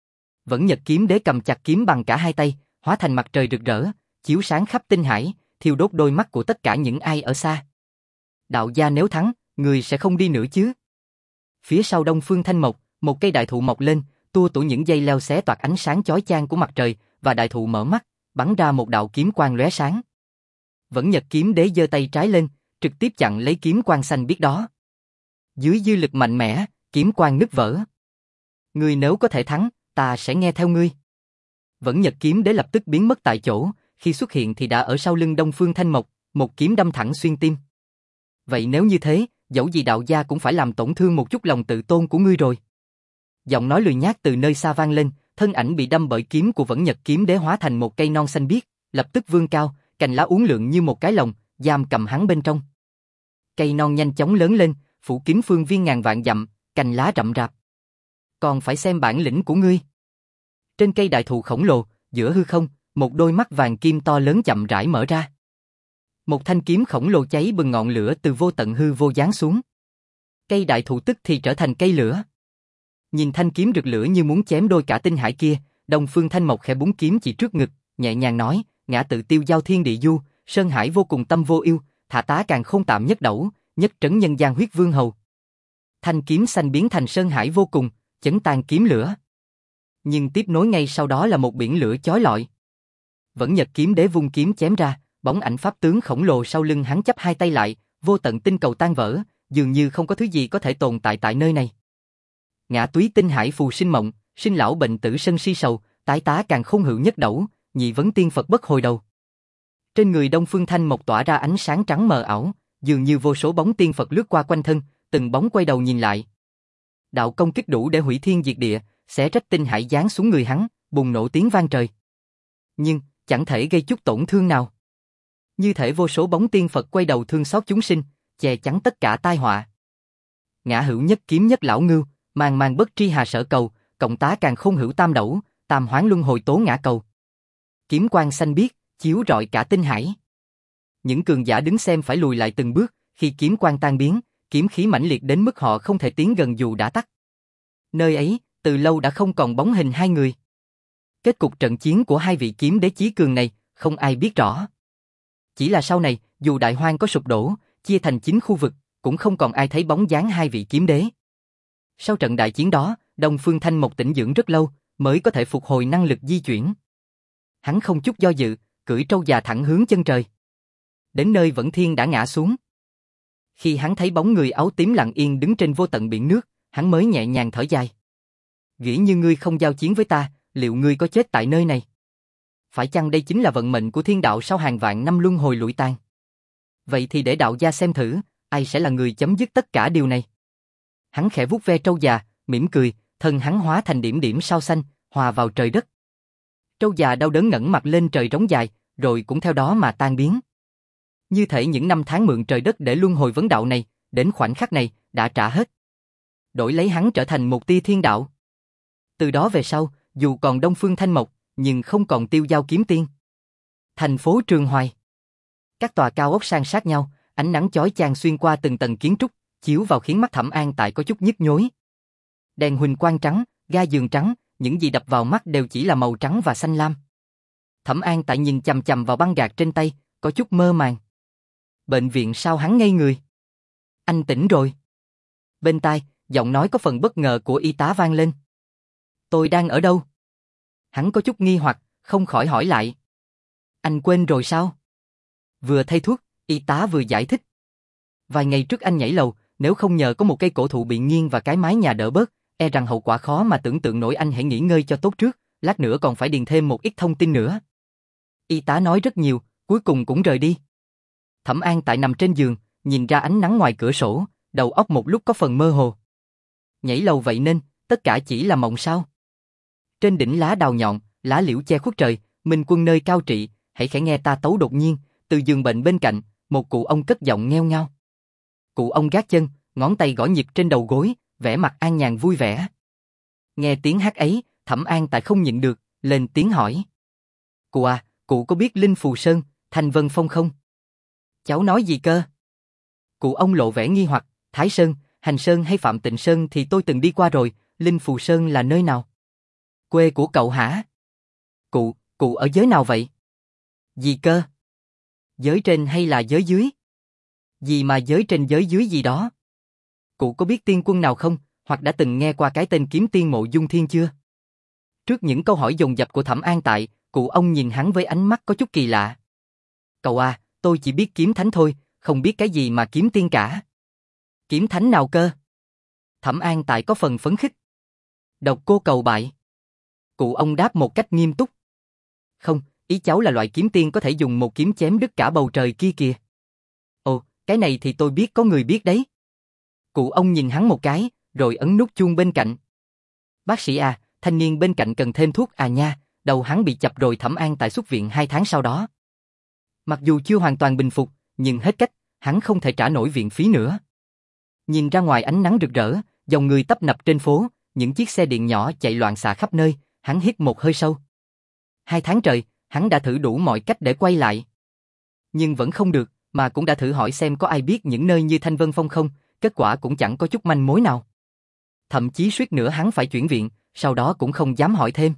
Speaker 1: Vẫn Nhật kiếm đế cầm chặt kiếm bằng cả hai tay, hóa thành mặt trời rực rỡ, chiếu sáng khắp tinh hải, thiêu đốt đôi mắt của tất cả những ai ở xa. Đạo gia nếu thắng, người sẽ không đi nữa chứ? Phía sau Đông Phương Thanh Mộc, một cây đại thụ mọc lên, tua tủa những dây leo xé toạc ánh sáng chói chang của mặt trời, và đại thụ mở mắt, bắn ra một đạo kiếm quang lóe sáng. Vẫn Nhật kiếm đế giơ tay trái lên, trực tiếp chặn lấy kiếm quang xanh biếc đó. Dưới dư lực mạnh mẽ, kiếm quang nứt vỡ. Ngươi nếu có thể thắng, ta sẽ nghe theo ngươi. Vẫn Nhật kiếm đế lập tức biến mất tại chỗ, khi xuất hiện thì đã ở sau lưng Đông Phương Thanh Mộc, một kiếm đâm thẳng xuyên tim. Vậy nếu như thế, dẫu gì đạo gia cũng phải làm tổn thương một chút lòng tự tôn của ngươi rồi. Giọng nói lười nhác từ nơi xa vang lên, thân ảnh bị đâm bởi kiếm của Vẫn Nhật kiếm đế hóa thành một cây non xanh biếc, lập tức vươn cao, cành lá uốn lượn như một cái lồng, giam cầm hắn bên trong. Cây non nhanh chóng lớn lên, phủ kín phương viên ngàn vạn dặm, cành lá rậm rạp. Còn phải xem bản lĩnh của ngươi. Trên cây đại thụ khổng lồ, giữa hư không, một đôi mắt vàng kim to lớn chậm rãi mở ra. Một thanh kiếm khổng lồ cháy bừng ngọn lửa từ vô tận hư vô giáng xuống. Cây đại thụ tức thì trở thành cây lửa. Nhìn thanh kiếm rực lửa như muốn chém đôi cả tinh hải kia, Đông Phương Thanh Mộc khẽ búng kiếm chỉ trước ngực, nhẹ nhàng nói, ngã tự tiêu giao thiên địa du, sơn hải vô cùng tâm vô yêu, thả tá càng không tạm nhất đẩu, nhất trấn nhân gian huyết vương hầu. Thanh kiếm xanh biến thành sơn hải vô cùng, chấn tan kiếm lửa. Nhưng tiếp nối ngay sau đó là một biển lửa chói lọi. Vẫn Nhật kiếm đế vung kiếm chém ra, bóng ảnh pháp tướng khổng lồ sau lưng hắn chắp hai tay lại, vô tận tinh cầu tan vỡ, dường như không có thứ gì có thể tồn tại tại nơi này. Ngã túy tinh hải phù sinh mộng, sinh lão bệnh tử sân si sầu, tái tá càng khôn hữu nhất đẩu, nhị vấn tiên Phật bất hồi đầu. Trên người Đông Phương Thanh Mộc tỏa ra ánh sáng trắng mờ ảo, dường như vô số bóng tiên Phật lướt qua quanh thân, từng bóng quay đầu nhìn lại. Đạo công kích đủ để hủy thiên diệt địa, xé rách tinh hải giáng xuống người hắn, bùng nổ tiếng vang trời. Nhưng, chẳng thể gây chút tổn thương nào. Như thể vô số bóng tiên Phật quay đầu thương xót chúng sinh, che chắn tất cả tai họa. Ngã hữu nhất kiếm nhất lão ngưu, mang mang bất tri hà sở cầu, cộng tá càng khôn hữu tam đẩu, tam hoán luân hồi tố ngã cầu. Kiếm quang xanh biếc, chiếu rọi cả tinh hải. Những cường giả đứng xem phải lùi lại từng bước, khi kiếm quang tan biến, kiếm khí mãnh liệt đến mức họ không thể tiến gần dù đã tắt. Nơi ấy, từ lâu đã không còn bóng hình hai người. Kết cục trận chiến của hai vị kiếm đế chí cường này, không ai biết rõ. Chỉ là sau này, dù đại hoang có sụp đổ, chia thành chín khu vực, cũng không còn ai thấy bóng dáng hai vị kiếm đế. Sau trận đại chiến đó, Đông Phương Thanh Mộc tĩnh dưỡng rất lâu, mới có thể phục hồi năng lực di chuyển. Hắn không chút do dự, cưỡi trâu già thẳng hướng chân trời. Đến nơi Vẫn Thiên đã ngã xuống. Khi hắn thấy bóng người áo tím lặng yên đứng trên vô tận biển nước, hắn mới nhẹ nhàng thở dài. Nghĩ như ngươi không giao chiến với ta, liệu ngươi có chết tại nơi này? Phải chăng đây chính là vận mệnh của thiên đạo sau hàng vạn năm luân hồi lụi tàn? Vậy thì để đạo gia xem thử, ai sẽ là người chấm dứt tất cả điều này? Hắn khẽ vuốt ve trâu già, mỉm cười, thân hắn hóa thành điểm điểm sao xanh, hòa vào trời đất. Trâu già đau đớn ngẩng mặt lên trời rống dài, rồi cũng theo đó mà tan biến. Như thể những năm tháng mượn trời đất để luân hồi vấn đạo này, đến khoảnh khắc này, đã trả hết. Đổi lấy hắn trở thành một tia thiên đạo. Từ đó về sau, dù còn Đông Phương Thanh Mộc, nhưng không còn Tiêu Dao kiếm tiên. Thành phố Trường Hoài. Các tòa cao ốc san sát nhau, ánh nắng chói chang xuyên qua từng tầng kiến trúc, chiếu vào khiến mắt Thẩm An Tại có chút nhức nhối. Đèn huỳnh quang trắng, ga giường trắng, những gì đập vào mắt đều chỉ là màu trắng và xanh lam. Thẩm An Tại nhìn chằm chằm vào băng gạc trên tay, có chút mơ màng. Bệnh viện sao hắn ngây người? Anh tỉnh rồi. Bên tai, giọng nói có phần bất ngờ của y tá vang lên. Tôi đang ở đâu? Hắn có chút nghi hoặc, không khỏi hỏi lại. Anh quên rồi sao? Vừa thay thuốc, y tá vừa giải thích. Vài ngày trước anh nhảy lầu, nếu không nhờ có một cây cổ thụ bị nghiêng và cái mái nhà đỡ bớt, e rằng hậu quả khó mà tưởng tượng nổi. Anh hãy nghỉ ngơi cho tốt trước, lát nữa còn phải điền thêm một ít thông tin nữa. Y tá nói rất nhiều, cuối cùng cũng rời đi. Thẩm An Tại nằm trên giường, nhìn ra ánh nắng ngoài cửa sổ, đầu óc một lúc có phần mơ hồ. Nhảy lầu vậy nên, tất cả chỉ là mộng sao? Trên đỉnh lá đào nhọn, lá liễu che khuất trời, Minh Quân nơi cao trị, hãy khẽ nghe ta tấu. Đột nhiên, từ giường bệnh bên cạnh, một cụ ông cất giọng nghêu ngao. Cụ ông gác chân, ngón tay gõ nhịp trên đầu gối, vẻ mặt an nhàn vui vẻ. Nghe tiếng hát ấy, Thẩm An Tại không nhịn được, lên tiếng hỏi. Cụ à, cụ có biết Linh Phù Sơn, Thanh Vân Phong không? Cháu nói gì cơ? Cụ ông lộ vẻ nghi hoặc. Thái Sơn, Hành Sơn hay Phạm Tịnh Sơn thì tôi từng đi qua rồi, Linh Phù Sơn là nơi nào? Quê của cậu hả? Cụ, cụ ở giới nào vậy? Gì cơ? Giới trên hay là giới dưới? Gì mà giới trên giới dưới gì đó? Cụ có biết tiên quân nào không, hoặc đã từng nghe qua cái tên kiếm tiên Mộ Dung Thiên chưa? Trước những câu hỏi dồn dập của Thẩm An Tại, cụ ông nhìn hắn với ánh mắt có chút kỳ lạ. Cậu à, tôi chỉ biết kiếm thánh thôi, không biết cái gì mà kiếm tiên cả. Kiếm thánh nào cơ? Thẩm An Tại có phần phấn khích. Độc Cô Cầu Bại. Cụ ông đáp một cách nghiêm túc. Không, ý cháu là loại kiếm tiên có thể dùng một kiếm chém đứt cả bầu trời kia kìa. Ồ, cái này thì tôi biết, có người biết đấy. Cụ ông nhìn hắn một cái, rồi ấn nút chuông bên cạnh. Bác sĩ à, thanh niên bên cạnh cần thêm thuốc à nha, đầu hắn bị chập rồi. Thẩm An Tại xuất viện hai tháng sau đó. Mặc dù chưa hoàn toàn bình phục, nhưng hết cách, hắn không thể trả nổi viện phí nữa. Nhìn ra ngoài ánh nắng rực rỡ, dòng người tấp nập trên phố, những chiếc xe điện nhỏ chạy loạn xạ khắp nơi, hắn hít một hơi sâu. Hai tháng trời, hắn đã thử đủ mọi cách để quay lại. Nhưng vẫn không được, mà cũng đã thử hỏi xem có ai biết những nơi như Thanh Vân Phong không, kết quả cũng chẳng có chút manh mối nào. Thậm chí suýt nữa hắn phải chuyển viện, sau đó cũng không dám hỏi thêm.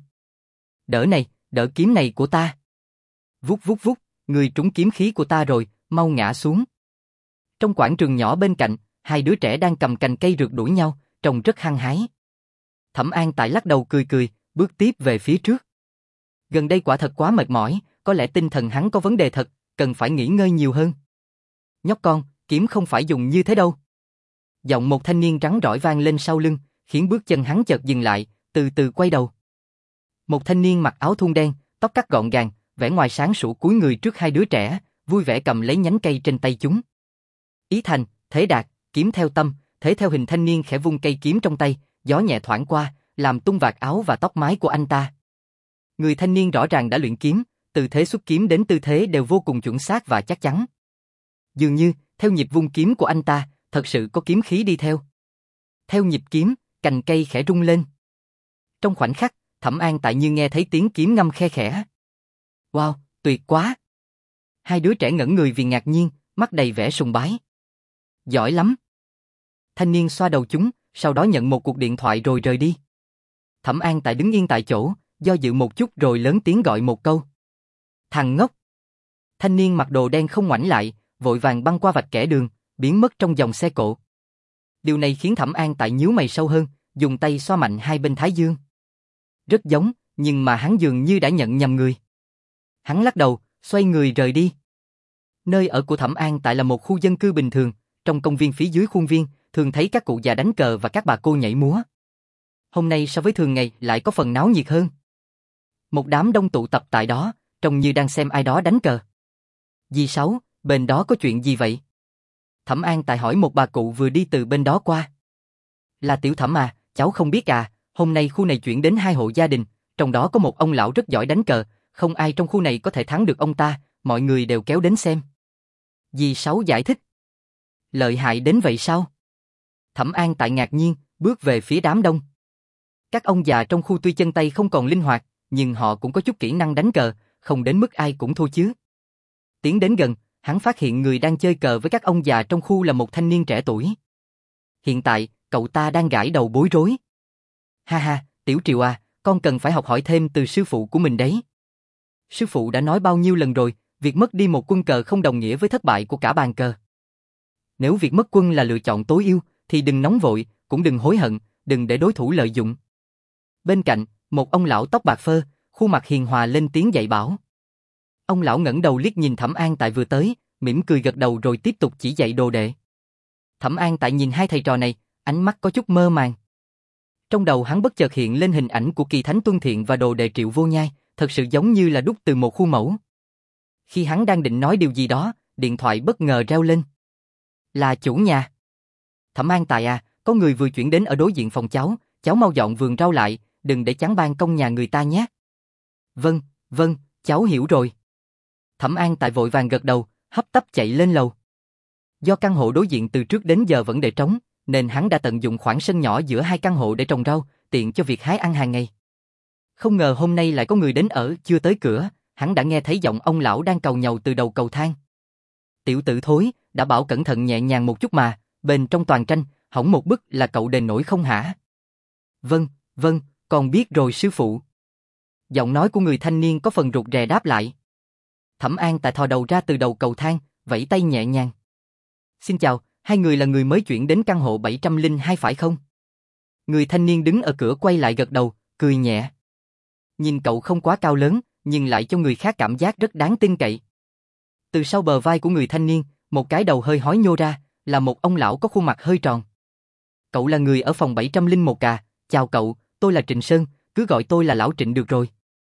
Speaker 1: Đỡ này, đỡ kiếm này của ta. Vút vút vút, người trúng kiếm khí của ta rồi, mau ngã xuống. Trong quảng trường nhỏ bên cạnh, hai đứa trẻ đang cầm cành cây rượt đuổi nhau, trông rất hăng hái. Thẩm An Tại lắc đầu cười cười, bước tiếp về phía trước. Gần đây quả thật quá mệt mỏi, có lẽ tinh thần hắn có vấn đề thật, cần phải nghỉ ngơi nhiều hơn. Nhóc con, kiếm không phải dùng như thế đâu. Giọng một thanh niên trắng rỏi vang lên sau lưng, khiến bước chân hắn chợt dừng lại, từ từ quay đầu. Một thanh niên mặc áo thun đen, tóc cắt gọn gàng, vẻ ngoài sáng sủa cúi người trước hai đứa trẻ, vui vẻ cầm lấy nhánh cây trên tay chúng. Ý thành, thế đạt, kiếm theo tâm, thế theo hình thanh niên khẽ vung cây kiếm trong tay, gió nhẹ thoảng qua, làm tung vạt áo và tóc mái của anh ta. Người thanh niên rõ ràng đã luyện kiếm, từ thế xuất kiếm đến tư thế đều vô cùng chuẩn xác và chắc chắn. Dường như, theo nhịp vung kiếm của anh ta, thật sự có kiếm khí đi theo. Theo nhịp kiếm, cành cây khẽ rung lên. Trong khoảnh khắc, Thẩm An Tại như nghe thấy tiếng kiếm ngâm khe khẽ. Wow, tuyệt quá! Hai đứa trẻ ngẩn người vì ngạc nhiên, mắt đầy vẻ sùng bái. Giỏi lắm! Thanh niên xoa đầu chúng, sau đó nhận một cuộc điện thoại rồi rời đi. Thẩm An Tại đứng yên tại chỗ, do dự một chút rồi lớn tiếng gọi một câu. Thằng ngốc! Thanh niên mặc đồ đen không ngoảnh lại, vội vàng băng qua vạch kẻ đường, biến mất trong dòng xe cộ. Điều này khiến Thẩm An Tại nhíu mày sâu hơn, dùng tay xoa mạnh hai bên thái dương. Rất giống, nhưng mà hắn dường như đã nhận nhầm người. Hắn lắc đầu, xoay người rời đi. Nơi ở của Thẩm An Tại là một khu dân cư bình thường, trong công viên phía dưới khuôn viên, thường thấy các cụ già đánh cờ và các bà cô nhảy múa. Hôm nay so với thường ngày lại có phần náo nhiệt hơn. Một đám đông tụ tập tại đó, trông như đang xem ai đó đánh cờ. Dì Sáu, bên đó có chuyện gì vậy? Thẩm An Tại hỏi một bà cụ vừa đi từ bên đó qua. Là Tiểu Thẩm à, cháu không biết à, hôm nay khu này chuyển đến hai hộ gia đình, trong đó có một ông lão rất giỏi đánh cờ, không ai trong khu này có thể thắng được ông ta, mọi người đều kéo đến xem. Dì Sáu giải thích. Lợi hại đến vậy sao? Thẩm An Tại ngạc nhiên, bước về phía đám đông. Các ông già trong khu tuy chân tay không còn linh hoạt, nhưng họ cũng có chút kỹ năng đánh cờ, không đến mức ai cũng thua chứ. Tiến đến gần, hắn phát hiện người đang chơi cờ với các ông già trong khu là một thanh niên trẻ tuổi. Hiện tại, cậu ta đang gãi đầu bối rối. Ha ha, Tiểu Triều à, con cần phải học hỏi thêm từ sư phụ của mình đấy. Sư phụ đã nói bao nhiêu lần rồi, việc mất đi một quân cờ không đồng nghĩa với thất bại của cả bàn cờ. Nếu việc mất quân là lựa chọn tối ưu, thì đừng nóng vội, cũng đừng hối hận, đừng để đối thủ lợi dụng. Bên cạnh, một ông lão tóc bạc phơ, khuôn mặt hiền hòa lên tiếng dạy bảo. Ông lão ngẩng đầu liếc nhìn Thẩm An Tại vừa tới, mỉm cười gật đầu rồi tiếp tục chỉ dạy đồ đệ. Thẩm An Tại nhìn hai thầy trò này, ánh mắt có chút mơ màng. Trong đầu hắn bất chợt hiện lên hình ảnh của Kỳ Thánh Tuân Thiện và đồ đệ Triệu Vô Nhai, thật sự giống như là đúc từ một khuôn mẫu. Khi hắn đang định nói điều gì đó, điện thoại bất ngờ reo lên. Là chủ nhà. Thẩm An Tại à, có người vừa chuyển đến ở đối diện phòng cháu, cháu mau dọn vườn rau lại, đừng để chắn ban công nhà người ta nhé. Vâng, vâng, cháu hiểu rồi. Thẩm An Tại vội vàng gật đầu, hấp tấp chạy lên lầu. Do căn hộ đối diện từ trước đến giờ vẫn để trống, nên hắn đã tận dụng khoảng sân nhỏ giữa hai căn hộ để trồng rau, tiện cho việc hái ăn hàng ngày. Không ngờ hôm nay lại có người đến ở, chưa tới cửa, hắn đã nghe thấy giọng ông lão đang càu nhàu từ đầu cầu thang. Tiểu tử thối, đã bảo cẩn thận nhẹ nhàng một chút mà, bên trong toàn tranh, hỏng một bức là cậu đền nổi không hả? Vâng, vâng, con biết rồi sư phụ. Giọng nói của người thanh niên có phần rụt rè đáp lại. Thẩm An Tại thò đầu ra từ đầu cầu thang, vẫy tay nhẹ nhàng. Xin chào, hai người là người mới chuyển đến căn hộ bảy trăm lẻ hai phải không? Người thanh niên đứng ở cửa quay lại gật đầu, cười nhẹ. Nhìn cậu không quá cao lớn, nhưng lại cho người khác cảm giác rất đáng tin cậy. Từ sau bờ vai của người thanh niên, một cái đầu hơi hói nhô ra, là một ông lão có khuôn mặt hơi tròn. Cậu là người ở phòng bảy trăm lẻ một à? Chào cậu, tôi là Trịnh Sơn, cứ gọi tôi là Lão Trịnh được rồi.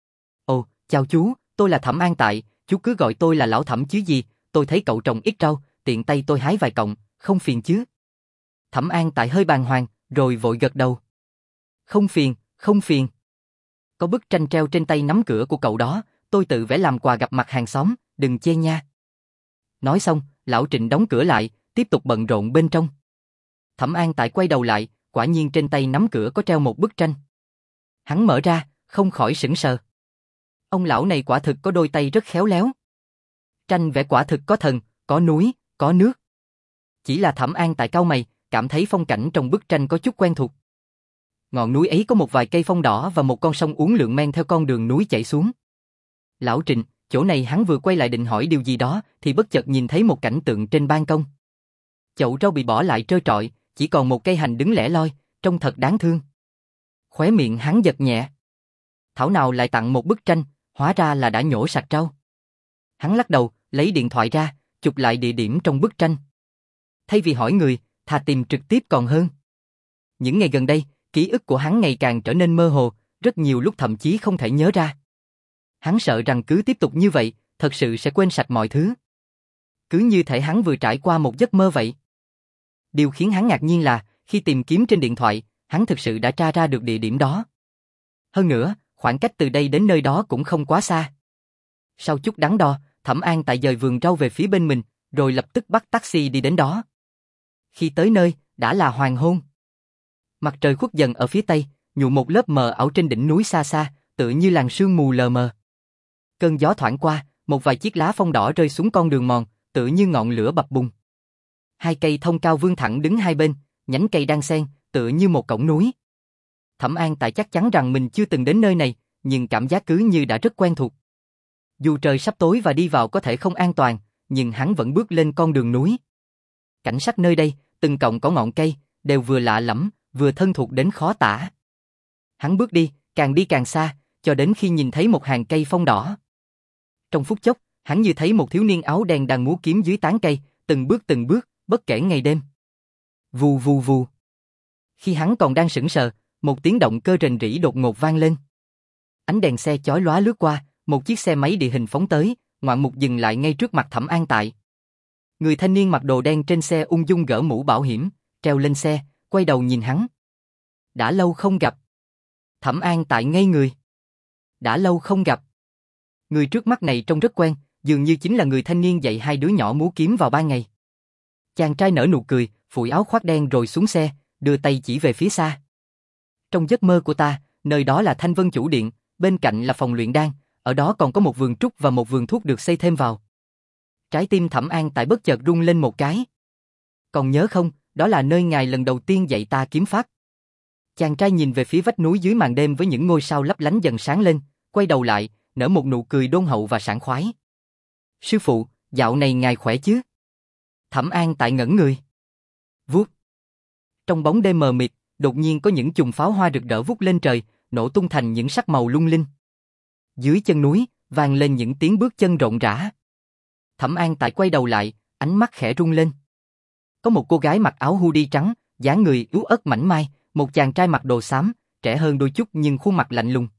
Speaker 1: Ồ, chào chú, tôi là Thẩm An Tại, chú cứ gọi tôi là Lão Thẩm chứ gì, tôi thấy cậu trồng ít rau, tiện tay tôi hái vài cọng, không phiền chứ? Thẩm An Tại hơi bàng hoàng, rồi vội gật đầu. Không phiền, không phiền. Có bức tranh treo trên tay nắm cửa của cậu đó, tôi tự vẽ làm quà gặp mặt hàng xóm, đừng chê nha. Nói xong, Lão Trịnh đóng cửa lại, tiếp tục bận rộn bên trong. Thẩm An Tại quay đầu lại, quả nhiên trên tay nắm cửa có treo một bức tranh. Hắn mở ra, không khỏi sững sờ. Ông lão này quả thực có đôi tay rất khéo léo. Tranh vẽ quả thực có thần, có núi, có nước. Chỉ là Thẩm An Tại cau mày, cảm thấy phong cảnh trong bức tranh có chút quen thuộc. Ngọn núi ấy có một vài cây phong đỏ và một con sông uốn lượn men theo con đường núi chảy xuống. Lão Trịnh, chỗ này hắn vừa quay lại định hỏi điều gì đó, thì bất chợt nhìn thấy một cảnh tượng trên ban công. Chậu rau bị bỏ lại trơ trọi, chỉ còn một cây hành đứng lẻ loi, trông thật đáng thương. Khóe miệng hắn giật nhẹ. Thảo nào lại tặng một bức tranh, hóa ra là đã nhổ sạch rau. Hắn lắc đầu, lấy điện thoại ra, chụp lại địa điểm trong bức tranh. Thay vì hỏi người, thà tìm trực tiếp còn hơn. Những ngày gần đây, ký ức của hắn ngày càng trở nên mơ hồ, rất nhiều lúc thậm chí không thể nhớ ra. Hắn sợ rằng cứ tiếp tục như vậy, thật sự sẽ quên sạch mọi thứ. Cứ như thể hắn vừa trải qua một giấc mơ vậy. Điều khiến hắn ngạc nhiên là, khi tìm kiếm trên điện thoại, hắn thực sự đã tra ra được địa điểm đó. Hơn nữa, khoảng cách từ đây đến nơi đó cũng không quá xa. Sau chút đắn đo, Thẩm An Tại dời vườn rau về phía bên mình, rồi lập tức bắt taxi đi đến đó. Khi tới nơi, đã là hoàng hôn. Mặt trời khuất dần ở phía tây, nhuộm một lớp mờ ảo trên đỉnh núi xa xa, tựa như làn sương mù lờ mờ. Cơn gió thoảng qua, một vài chiếc lá phong đỏ rơi xuống con đường mòn, tựa như ngọn lửa bập bùng. Hai cây thông cao vươn thẳng đứng hai bên, nhánh cây đan xen, tựa như một cổng núi. Thẩm An Tại chắc chắn rằng mình chưa từng đến nơi này, nhưng cảm giác cứ như đã rất quen thuộc. Dù trời sắp tối và đi vào có thể không an toàn, nhưng hắn vẫn bước lên con đường núi. Cảnh sắc nơi đây, từng cọng cỏ ngọn cây, đều vừa lạ lẫm, vừa thân thuộc đến khó tả. Hắn bước đi, càng đi càng xa, cho đến khi nhìn thấy một hàng cây phong đỏ. Trong phút chốc, hắn như thấy một thiếu niên áo đen đang múa kiếm dưới tán cây, từng bước từng bước, bất kể ngày đêm. Vù vù vù. Khi hắn còn đang sững sờ, một tiếng động cơ rền rĩ đột ngột vang lên. Ánh đèn xe chói lóa lướt qua, một chiếc xe máy địa hình phóng tới, ngoạn mục dừng lại ngay trước mặt Thẩm An Tại. Người thanh niên mặc đồ đen trên xe ung dung gỡ mũ bảo hiểm, treo lên xe, quay đầu nhìn hắn. Đã lâu không gặp. Thẩm An Tại ngây người. Đã lâu không gặp. Người trước mắt này trông rất quen, dường như chính là người thanh niên dạy hai đứa nhỏ múa kiếm vào ban ngày. Chàng trai nở nụ cười, phủi áo khoác đen rồi xuống xe, đưa tay chỉ về phía xa. Trong giấc mơ của ta, nơi đó là Thanh Vân Chủ Điện, bên cạnh là phòng luyện đan, ở đó còn có một vườn trúc và một vườn thuốc được xây thêm vào. Trái tim Thẩm An Tại bất chợt rung lên một cái. Còn nhớ không, đó là nơi ngài lần đầu tiên dạy ta kiếm pháp. Chàng trai nhìn về phía vách núi dưới màn đêm với những ngôi sao lấp lánh dần sáng lên, quay đầu lại, nở một nụ cười đôn hậu và sảng khoái. Sư phụ, dạo này ngài khỏe chứ? Thẩm An Tại ngẩn người. Vút. Trong bóng đêm mờ mịt, đột nhiên có những chùm pháo hoa rực rỡ vút lên trời, nổ tung thành những sắc màu lung linh. Dưới chân núi, vang lên những tiếng bước chân rộn rã. Thẩm An Tại quay đầu lại, ánh mắt khẽ rung lên. Có một cô gái mặc áo hoodie trắng, dáng người yếu ớt mảnh mai, một chàng trai mặc đồ xám, trẻ hơn đôi chút nhưng khuôn mặt lạnh lùng.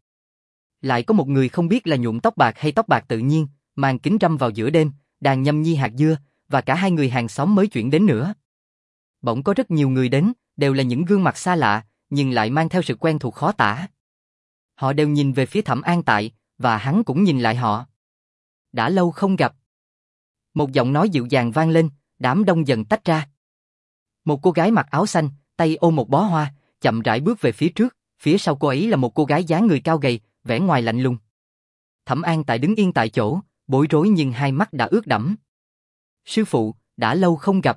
Speaker 1: Lại có một người không biết là nhuộm tóc bạc hay tóc bạc tự nhiên, mang kính râm vào giữa đêm, đang nhâm nhi hạt dưa, và cả hai người hàng xóm mới chuyển đến nữa. Bỗng có rất nhiều người đến, đều là những gương mặt xa lạ, nhưng lại mang theo sự quen thuộc khó tả. Họ đều nhìn về phía Thẩm An Tại, và hắn cũng nhìn lại họ. Đã lâu không gặp. Một giọng nói dịu dàng vang lên, đám đông dần tách ra. Một cô gái mặc áo xanh, tay ôm một bó hoa, chậm rãi bước về phía trước, phía sau cô ấy là một cô gái dáng người cao gầy, vẻ ngoài lạnh lùng. Thẩm An Tại đứng yên tại chỗ, bối rối nhưng hai mắt đã ướt đẫm. Sư phụ, đã lâu không gặp.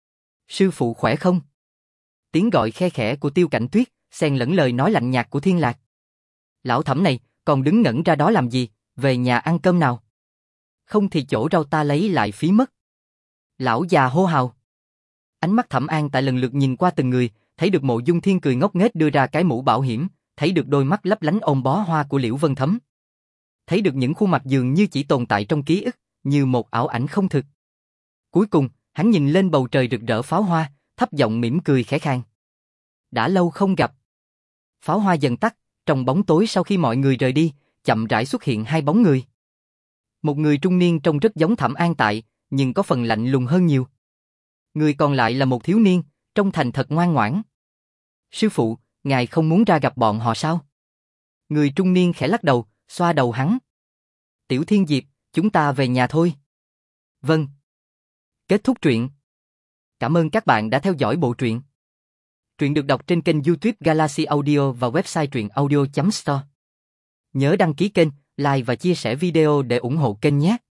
Speaker 1: Sư phụ khỏe không? Tiếng gọi khe khẽ của Tiêu Cảnh Tuyết, xen lẫn lời nói lạnh nhạt của Thiên Lạc. Lão Thẩm này, còn đứng ngẩn ra đó làm gì, về nhà ăn cơm nào. Không thì chỗ rau ta lấy lại phí mất. Lão già hô hào. Ánh mắt Thẩm An Tại lần lượt nhìn qua từng người, thấy được Mộ Dung Thiên cười ngốc nghếch đưa ra cái mũ bảo hiểm, thấy được đôi mắt lấp lánh ôm bó hoa của Liễu Vân Thấm. Thấy được những khuôn mặt dường như chỉ tồn tại trong ký ức, như một ảo ảnh không thực. Cuối cùng, hắn nhìn lên bầu trời rực rỡ pháo hoa, thấp giọng mỉm cười khẽ khàng. Đã lâu không gặp. Pháo hoa dần tắt, trong bóng tối sau khi mọi người rời đi, chậm rãi xuất hiện hai bóng người. Một người trung niên trông rất giống Thẩm An Tại, nhưng có phần lạnh lùng hơn nhiều. Người còn lại là một thiếu niên, trông thành thật ngoan ngoãn. Sư phụ, ngài không muốn ra gặp bọn họ sao? Người trung niên khẽ lắc đầu, xoa đầu hắn. Tiểu Thiên Diệp, chúng ta về nhà thôi. Vâng. Kết thúc truyện. Cảm ơn các bạn đã theo dõi bộ truyện. Truyện được đọc trên kênh YouTube Galaxy Audio và website truyện audio chấm store. Nhớ đăng ký kênh, like và chia sẻ video để ủng hộ kênh nhé.